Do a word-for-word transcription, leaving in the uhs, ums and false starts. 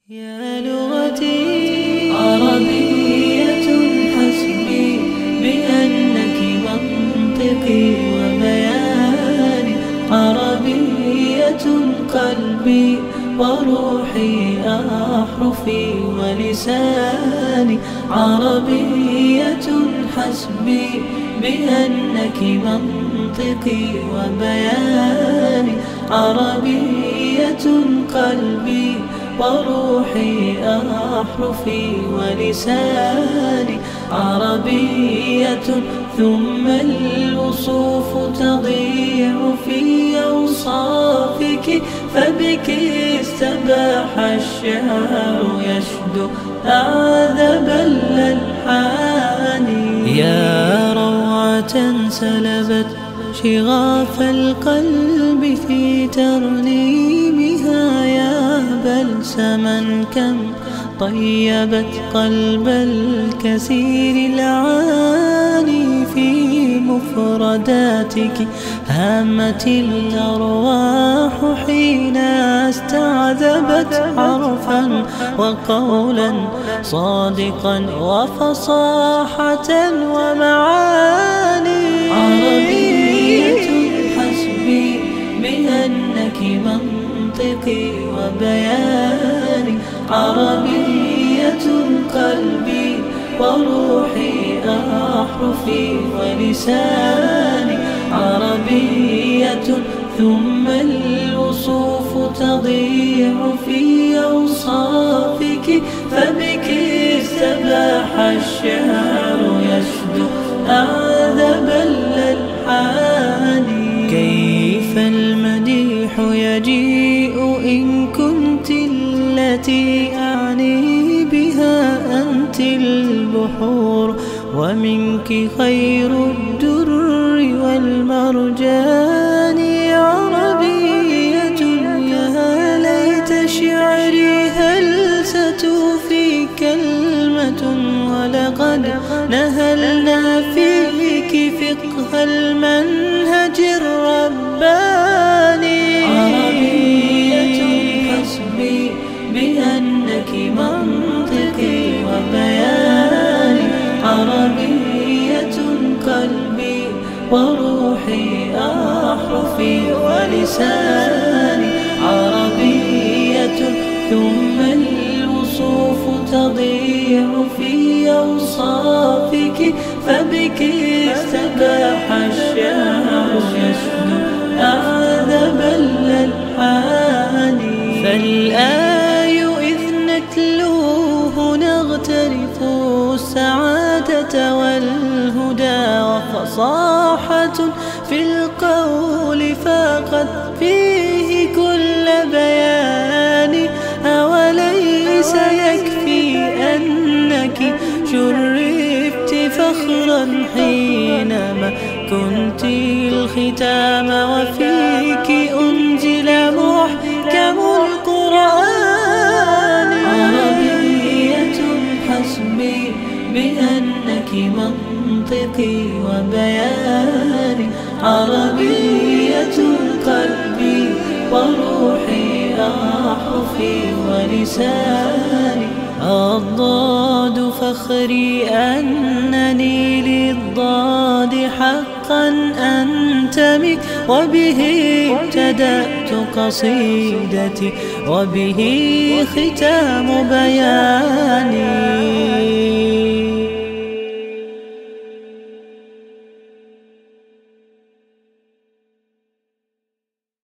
يا لغتي عربية حسبي بأنك منطقي وبياني، عربية قلبي وروحي أحرفي ولساني، عربية حسبي بأنك منطقي وبياني، عربية قلبي وروحي أحرفي ولساني، عربية ثم الوصوف تضيع في أوصافك، فبك استباح الشعر يشدو أعذب الألحان. يا روعة سلبت شغاف القلب في ترنيمها، يا بلسما كم طيبت قلب الكثير العاني، في مفرداتك هامت الأرواح حين استعذبت حرفا وقولا صادقا وفصاحة ومعاني. عربية حسبي بأنك منطقي وبياني، عربية قلبي وروحي أحرفي ولساني، عربية ثم الوصوف تضيع في أوصافك، فبك استباح الشعر يشدو أعذب الألحان. كيف المديح يجيء إن كنت التي أعني بها أنت البحور، ومنك خير الدر والمرجان. عربية يا ليت شعري هل ستوفي كلمة، ولقد نهلنا فيك فقه المنهج الرباني. عربية حسبي بأنك منطقي وبياني، عربية قلبي وروحي أحرفي ولساني، عربية ثم الوصوف تضيع في أوصافك، فبك استباح الشعر يشدو أعذب الألحان. فالآي إذ نتلوه نغترف السعادة والهدى، وفصاحة في القول فاقت فيه كل بيان. أوليس يكفي أنك شرفت فخرا حينما كنت الختام، وفيك أنزل محكم القرآن. عربية حسبي بأنك منطقي وبياني، عربية قلبي وروحي أحرفي ولساني. الضاد فخري أنني للضاد حقا أنتمي، وبه ابتدأت قصيدتي وبه ختام بياني.